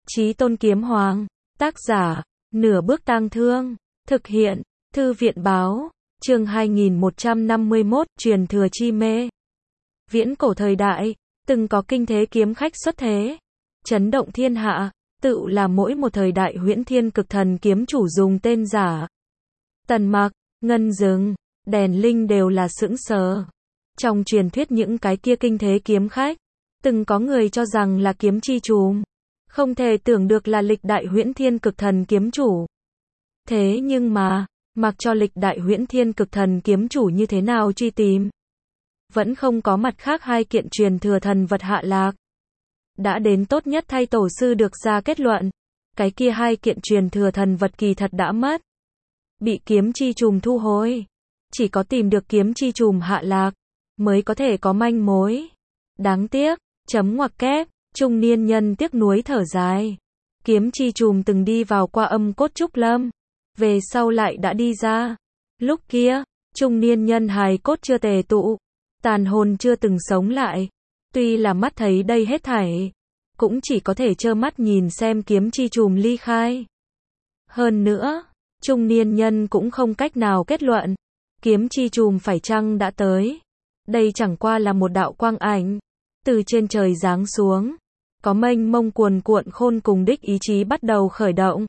Chí Tôn Kiếm Hoàng. Tác giả, Nửa Bước Tang Thương. Thực hiện, Thư viện Báo. Chương 2151, Truyền thừa chi mê. Viễn cổ thời đại, từng có kinh thế kiếm khách xuất thế, chấn động thiên hạ, tự là mỗi một thời đại huyễn thiên cực thần kiếm chủ dùng tên giả. Tần Mặc, Ngân Dừng, Đèn Linh đều là sững sờ. Trong truyền thuyết những cái kia kinh thế kiếm khách, từng có người cho rằng là kiếm chi trùm, không thể tưởng được là lịch đại huyễn thiên cực thần kiếm chủ. Thế nhưng mà, mặc cho lịch đại huyễn thiên cực thần kiếm chủ như thế nào truy tìm, vẫn không có mặt khác hai kiện truyền thừa thần vật hạ lạc. Đã đến tốt nhất thay tổ sư được ra kết luận, cái kia hai kiện truyền thừa thần vật kỳ thật đã mất, bị kiếm chi trùm thu hồi. Chỉ có tìm được kiếm chi trùm hạ lạc, mới có thể có manh mối. Đáng tiếc, chấm ngoặc kép, trung niên nhân tiếc nuối thở dài. Kiếm chi trùm từng đi vào qua âm cốt trúc lâm, về sau lại đã đi ra. Lúc kia, trung niên nhân hài cốt chưa tề tụ, tàn hồn chưa từng sống lại. Tuy là mắt thấy đây hết thảy, cũng chỉ có thể trơ mắt nhìn xem kiếm chi trùm ly khai. Hơn nữa, trung niên nhân cũng không cách nào kết luận, kiếm chi trùm phải chăng đã tới. Đây chẳng qua là một đạo quang ảnh, từ trên trời giáng xuống, có mênh mông cuồn cuộn khôn cùng đích ý chí bắt đầu khởi động.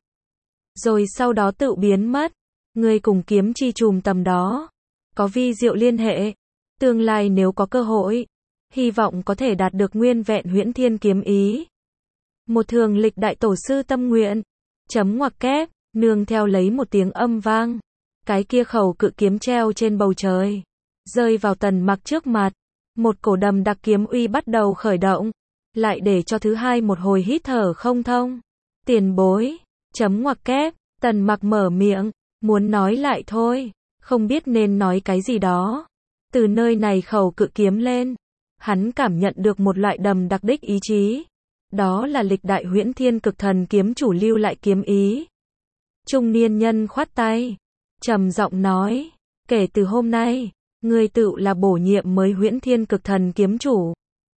Rồi sau đó tự biến mất, người cùng kiếm chi trùm tầm đó, có vi diệu liên hệ. Tương lai nếu có cơ hội, hy vọng có thể đạt được nguyên vẹn huyễn thiên kiếm ý. Một thường lịch đại tổ sư tâm nguyện, chấm ngoặc kép, nương theo lấy một tiếng âm vang. Cái kia khẩu cự kiếm treo trên bầu trời, rơi vào Tần Mặc trước mặt. Một cổ đầm đặc kiếm uy bắt đầu khởi động, lại để cho thứ hai một hồi hít thở không thông. Tiền bối, chấm ngoặc kép, Tần Mặc mở miệng, muốn nói lại thôi, không biết nên nói cái gì đó. Từ nơi này khẩu cự kiếm lên, hắn cảm nhận được một loại đầm đặc đích ý chí. Đó là lịch đại huyễn thiên cực thần kiếm chủ lưu lại kiếm ý. Trung niên nhân khoát tay, trầm giọng nói, kể từ hôm nay, ngươi tự là bổ nhiệm mới huyễn thiên cực thần kiếm chủ.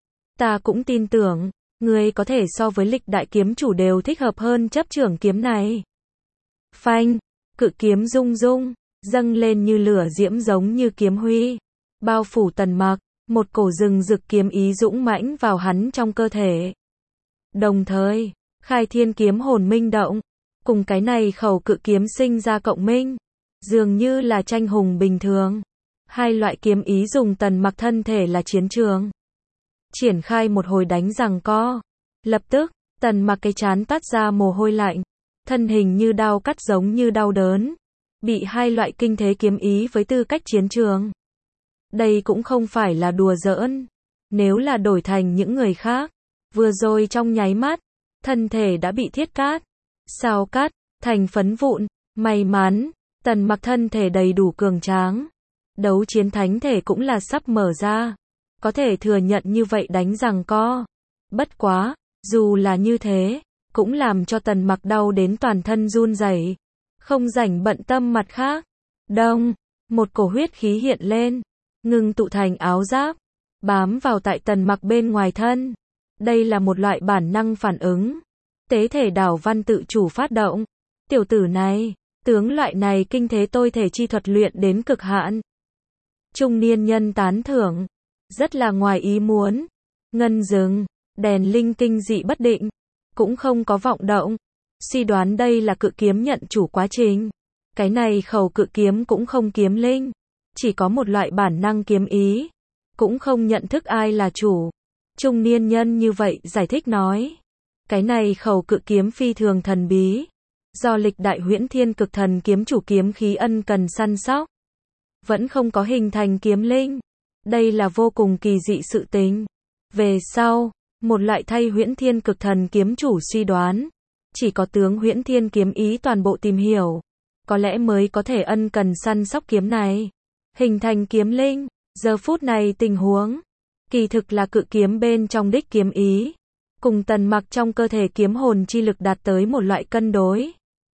Ta cũng tin tưởng, ngươi có thể so với lịch đại kiếm chủ đều thích hợp hơn chấp trưởng kiếm này. Phanh, cự kiếm rung rung, dâng lên như lửa diễm giống như kiếm huy, bao phủ Tần Mặc, một cổ rừng rực kiếm ý dũng mãnh vào hắn trong cơ thể. Đồng thời, khai thiên kiếm hồn minh động, cùng cái này khẩu cự kiếm sinh ra cộng minh, dường như là tranh hùng bình thường. Hai loại kiếm ý dùng Tần Mặc thân thể là chiến trường, triển khai một hồi đánh giằng co. Lập tức, Tần Mặc cái trán toát ra mồ hôi lạnh, thân hình như đao cắt giống như đau đớn, bị hai loại kinh thế kiếm ý với tư cách chiến trường. Đây cũng không phải là đùa giỡn. Nếu là đổi thành những người khác, vừa rồi trong nháy mắt, thân thể đã bị thiết cát, sao cắt, thành phấn vụn. May mắn, Tần Mặc thân thể đầy đủ cường tráng, đấu chiến thánh thể cũng là sắp mở ra, có thể thừa nhận như vậy đánh giằng co. Bất quá, dù là như thế, cũng làm cho Tần Mặc đau đến toàn thân run rẩy, không rảnh bận tâm mặt khác. Đông, một cổ huyết khí hiện lên, ngưng tụ thành áo giáp, bám vào tại Tần Mặc bên ngoài thân. Đây là một loại bản năng phản ứng, tế thể đảo văn tự chủ phát động. Tiểu tử này, tướng loại này kinh thế tôi thể chi thuật luyện đến cực hạn. Trung niên nhân tán thưởng, rất là ngoài ý muốn. Ngân Dừng, Đèn Linh kinh dị bất định, cũng không có vọng động, suy đoán đây là cự kiếm nhận chủ quá trình. Cái này khẩu cự kiếm cũng không kiếm linh, chỉ có một loại bản năng kiếm ý, cũng không nhận thức ai là chủ. Trung niên nhân như vậy giải thích nói, cái này khẩu cự kiếm phi thường thần bí, do lịch đại huyễn thiên cực thần kiếm chủ kiếm khí ân cần săn sóc, vẫn không có hình thành kiếm linh. Đây là vô cùng kỳ dị sự tình. Về sau, một loại thay huyễn thiên cực thần kiếm chủ suy đoán, chỉ có tướng huyễn thiên kiếm ý toàn bộ tìm hiểu, có lẽ mới có thể ân cần săn sóc kiếm này, hình thành kiếm linh. Giờ phút này tình huống, kỳ thực là cự kiếm bên trong đích kiếm ý, cùng Tần Mặc trong cơ thể kiếm hồn chi lực đạt tới một loại cân đối.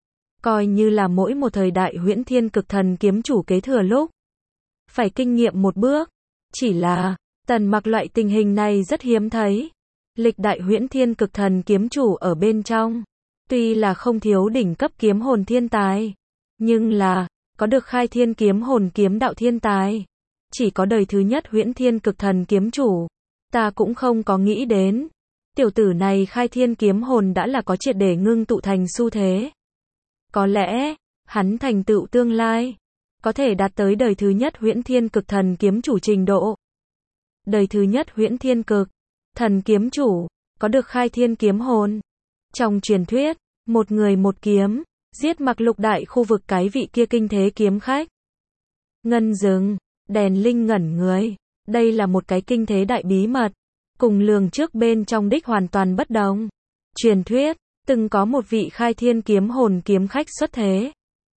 Coi như là mỗi một thời đại huyễn thiên cực thần kiếm chủ kế thừa lúc, phải kinh nghiệm một bước. Chỉ là, Tần Mặc loại tình hình này rất hiếm thấy. Lịch đại huyễn thiên cực thần kiếm chủ ở bên trong. Tuy là không thiếu đỉnh cấp kiếm hồn thiên tài, nhưng là, có được khai thiên kiếm hồn kiếm đạo thiên tài. Chỉ có đời thứ nhất huyễn thiên cực thần kiếm chủ. Ta cũng không có nghĩ đến. Tiểu tử này khai thiên kiếm hồn đã là có triệt để ngưng tụ thành xu thế. Có lẽ, hắn thành tựu tương lai, có thể đạt tới đời thứ nhất huyễn thiên cực thần kiếm chủ trình độ. Đời thứ nhất huyễn thiên cực thần kiếm chủ, có được khai thiên kiếm hồn. Trong truyền thuyết, một người một kiếm, giết mặc lục đại khu vực cái vị kia kinh thế kiếm khách. Ngân dừng, đèn linh ngẩn người. Đây là một cái kinh thế đại bí mật, cùng lường trước bên trong đích hoàn toàn bất đồng. Truyền thuyết, từng có một vị khai thiên kiếm hồn kiếm khách xuất thế.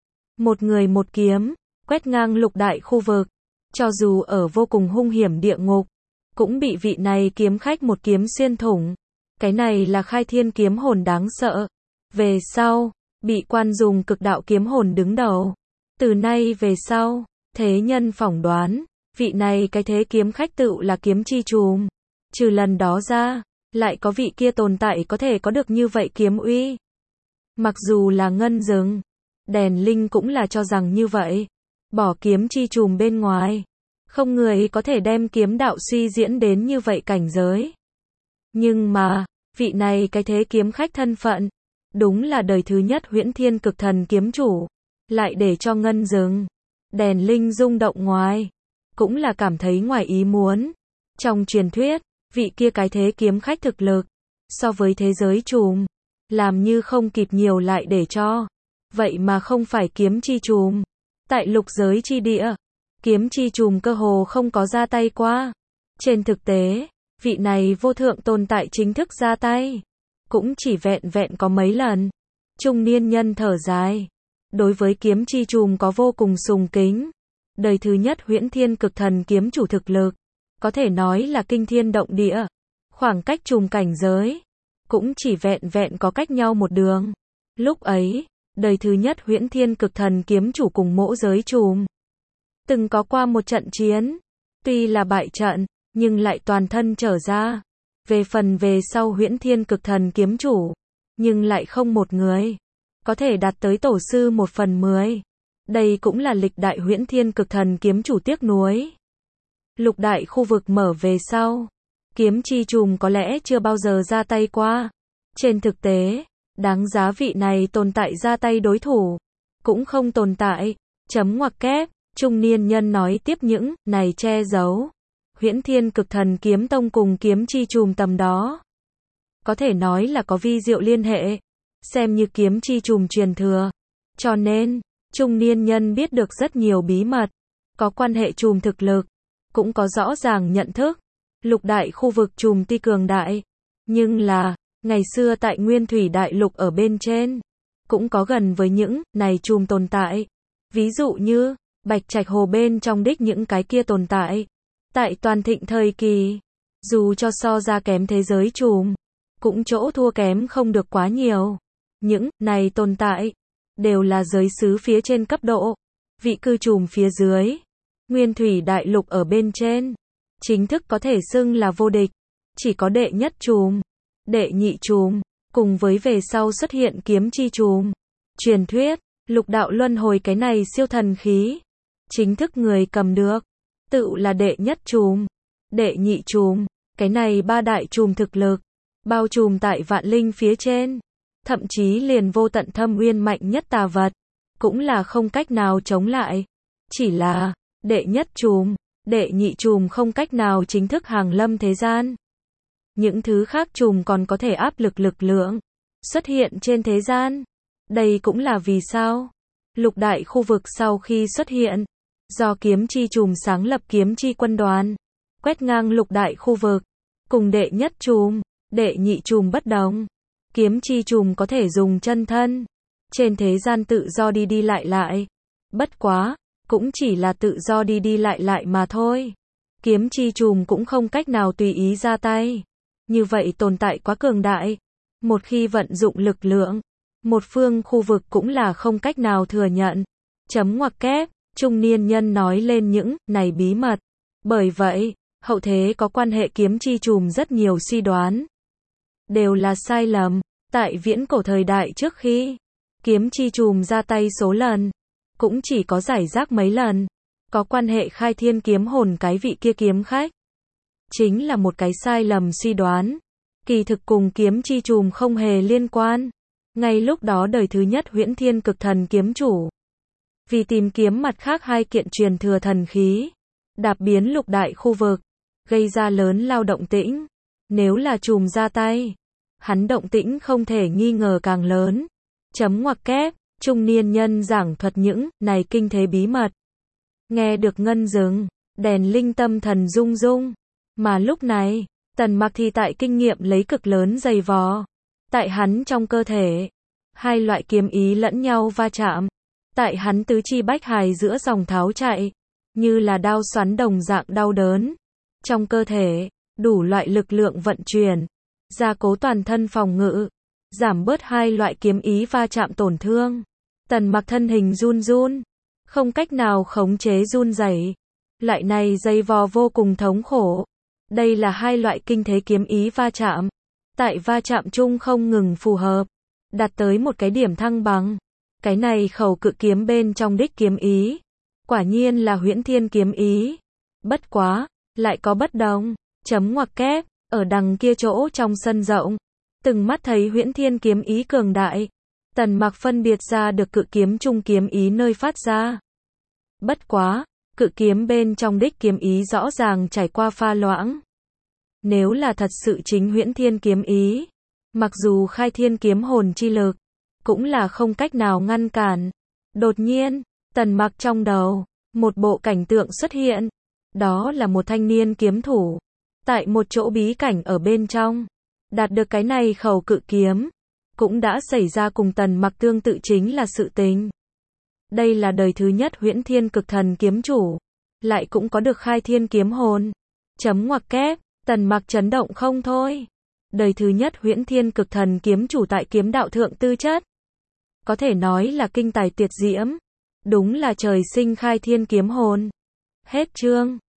Một người một kiếm, quét ngang lục đại khu vực. Cho dù ở vô cùng hung hiểm địa ngục, cũng bị vị này kiếm khách một kiếm xuyên thủng. Cái này là khai thiên kiếm hồn đáng sợ. Về sau, bị quan dùng cực đạo kiếm hồn đứng đầu. Từ nay về sau, thế nhân phỏng đoán, vị này cái thế kiếm khách tựu là kiếm chi trùm. Trừ lần đó ra, lại có vị kia tồn tại có thể có được như vậy kiếm uy. Mặc dù là ngân dừng, đèn linh cũng là cho rằng như vậy. Bỏ kiếm chi trùm bên ngoài, không người có thể đem kiếm đạo suy diễn đến như vậy cảnh giới. Nhưng mà, vị này cái thế kiếm khách thân phận, đúng là đời thứ nhất huyễn thiên cực thần kiếm chủ, lại để cho ngân dừng, đèn linh rung động ngoài, cũng là cảm thấy ngoài ý muốn. Trong truyền thuyết, vị kia cái thế kiếm khách thực lực, so với thế giới trùm, làm như không kịp nhiều lại để cho. Vậy mà không phải kiếm chi trùm. Tại lục giới chi địa, kiếm chi trùm cơ hồ không có ra tay qua. Trên thực tế, vị này vô thượng tồn tại chính thức ra tay, cũng chỉ vẹn vẹn có mấy lần. Trung niên nhân thở dài, đối với kiếm chi trùm có vô cùng sùng kính. Đời thứ nhất huyễn thiên cực thần kiếm chủ thực lực, có thể nói là kinh thiên động địa. Khoảng cách trùm cảnh giới, cũng chỉ vẹn vẹn có cách nhau một đường. Lúc ấy, đời thứ nhất huyễn thiên cực thần kiếm chủ cùng mỗ giới trùm, từng có qua một trận chiến. Tuy là bại trận, nhưng lại toàn thân trở ra. Về phần về sau huyễn thiên cực thần kiếm chủ, nhưng lại không một người có thể đạt tới tổ sư 1/10. Đây cũng là lịch đại huyễn thiên cực thần kiếm chủ tiếc nuối. Lục đại khu vực mở về sau, kiếm chi trùm có lẽ chưa bao giờ ra tay qua. Trên thực tế, đáng giá vị này tồn tại ra tay đối thủ, cũng không tồn tại. Chấm ngoặc kép, trung niên nhân nói tiếp những này che giấu. Huyễn thiên cực thần kiếm tông cùng kiếm chi trùm tầm đó, có thể nói là có vi diệu liên hệ, xem như kiếm chi trùm truyền thừa. Cho nên, trung niên nhân biết được rất nhiều bí mật, có quan hệ trùm thực lực, cũng có rõ ràng nhận thức. Lục đại khu vực trùm tuy cường đại, nhưng là, ngày xưa tại Nguyên Thủy Đại Lục ở bên trên, cũng có gần với những này trùm tồn tại. Ví dụ như, Bạch Trạch Hồ bên trong đích những cái kia tồn tại. Tại toàn thịnh thời kỳ, dù cho so ra kém thế giới trùm, cũng chỗ thua kém không được quá nhiều. Những này tồn tại, đều là giới xứ phía trên cấp độ, vị cư trùm phía dưới. Nguyên Thủy Đại Lục ở bên trên, chính thức có thể xưng là vô địch. Chỉ có đệ nhất trùm, đệ nhị trùm, cùng với về sau xuất hiện kiếm chi trùm. Truyền thuyết, lục đạo luân hồi cái này siêu thần khí, chính thức người cầm được, tự là đệ nhất trùm, đệ nhị trùm, cái này ba đại trùm thực lực, bao trùm tại vạn linh phía trên. Thậm chí liền vô tận thâm uyên mạnh nhất tà vật, cũng là không cách nào chống lại. Chỉ là, đệ nhất trùm, đệ nhị trùm không cách nào chính thức hàng lâm thế gian. Những thứ khác trùm còn có thể áp lực lực lượng, xuất hiện trên thế gian. Đây cũng là vì sao, lục đại khu vực sau khi xuất hiện, do kiếm chi trùm sáng lập kiếm chi quân đoàn, quét ngang lục đại khu vực, cùng đệ nhất trùm, đệ nhị trùm bất đồng. Kiếm chi trùm có thể dùng chân thân, trên thế gian tự do đi đi lại lại. Bất quá, cũng chỉ là tự do đi đi lại lại mà thôi. Kiếm chi trùm cũng không cách nào tùy ý ra tay. Như vậy tồn tại quá cường đại. Một khi vận dụng lực lượng, một phương khu vực cũng là không cách nào thừa nhận. Chấm ngoặc kép, trung niên nhân nói lên những này bí mật. Bởi vậy, hậu thế có quan hệ kiếm chi trùm rất nhiều suy đoán. đều là sai lầm. Tại viễn cổ thời đại trước khi kiếm chi trùm ra tay số lần, cũng chỉ có rải rác mấy lần. Có quan hệ khai thiên kiếm hồn cái vị kia kiếm khách. Chính là một cái sai lầm suy đoán. Kỳ thực cùng kiếm chi trùm không hề liên quan. Ngay lúc đó đời thứ nhất Huyễn Thiên Cực Thần kiếm chủ, vì tìm kiếm mặt khác hai kiện truyền thừa thần khí, đạp biến lục đại khu vực, gây ra lớn lao động tĩnh. Nếu là trùm ra tay, hắn động tĩnh không thể nghi ngờ càng lớn. Chấm ngoặc kép, trung niên nhân giảng thuật những này kinh thế bí mật. Nghe được ngân dừng, đèn linh tâm thần rung rung. Mà lúc này, Tần Mặc thì tại kinh nghiệm lấy cực lớn dày vò. Tại hắn trong cơ thể, hai loại kiếm ý lẫn nhau va chạm. Tại hắn tứ chi bách hài giữa dòng tháo chạy, như là đao xoắn đồng dạng đau đớn. Trong cơ thể, đủ loại lực lượng vận chuyển, gia cố toàn thân phòng ngự, giảm bớt hai loại kiếm ý va chạm tổn thương. Tần Mặc thân hình run run, không cách nào khống chế run rẩy. Loại này dây vò vô cùng thống khổ. Đây là hai loại kinh thế kiếm ý va chạm. Tại va chạm chung không ngừng phù hợp, đạt tới một cái điểm thăng bằng. Cái này khẩu cự kiếm bên trong đích kiếm ý, quả nhiên là Huyễn Thiên kiếm ý. Bất quá, lại có bất đồng. Chấm ngoặc kép, ở đằng kia chỗ trong sân rộng, từng mắt thấy Huyễn Thiên kiếm ý cường đại. Tần Mặc phân biệt ra được cự kiếm trung kiếm ý nơi phát ra. Bất quá, cự kiếm bên trong đích kiếm ý rõ ràng trải qua pha loãng. Nếu là thật sự chính Huyễn Thiên kiếm ý, mặc dù khai thiên kiếm hồn chi lực, cũng là không cách nào ngăn cản. Đột nhiên, Tần Mặc trong đầu, một bộ cảnh tượng xuất hiện. Đó là một thanh niên kiếm thủ, tại một chỗ bí cảnh ở bên trong, đạt được cái này khẩu cự kiếm. Cũng đã xảy ra cùng Tần Mặc tương tự chính là sự tình. Đây là đời thứ nhất Huyễn Thiên Cực Thần kiếm chủ, lại cũng có được khai thiên kiếm hồn. Chấm ngoặc kép, Tần Mặc chấn động không thôi. Đời thứ nhất Huyễn Thiên Cực Thần kiếm chủ tại kiếm đạo thượng tư chất, có thể nói là kinh tài tuyệt diễm. Đúng là trời sinh khai thiên kiếm hồn. Hết chương.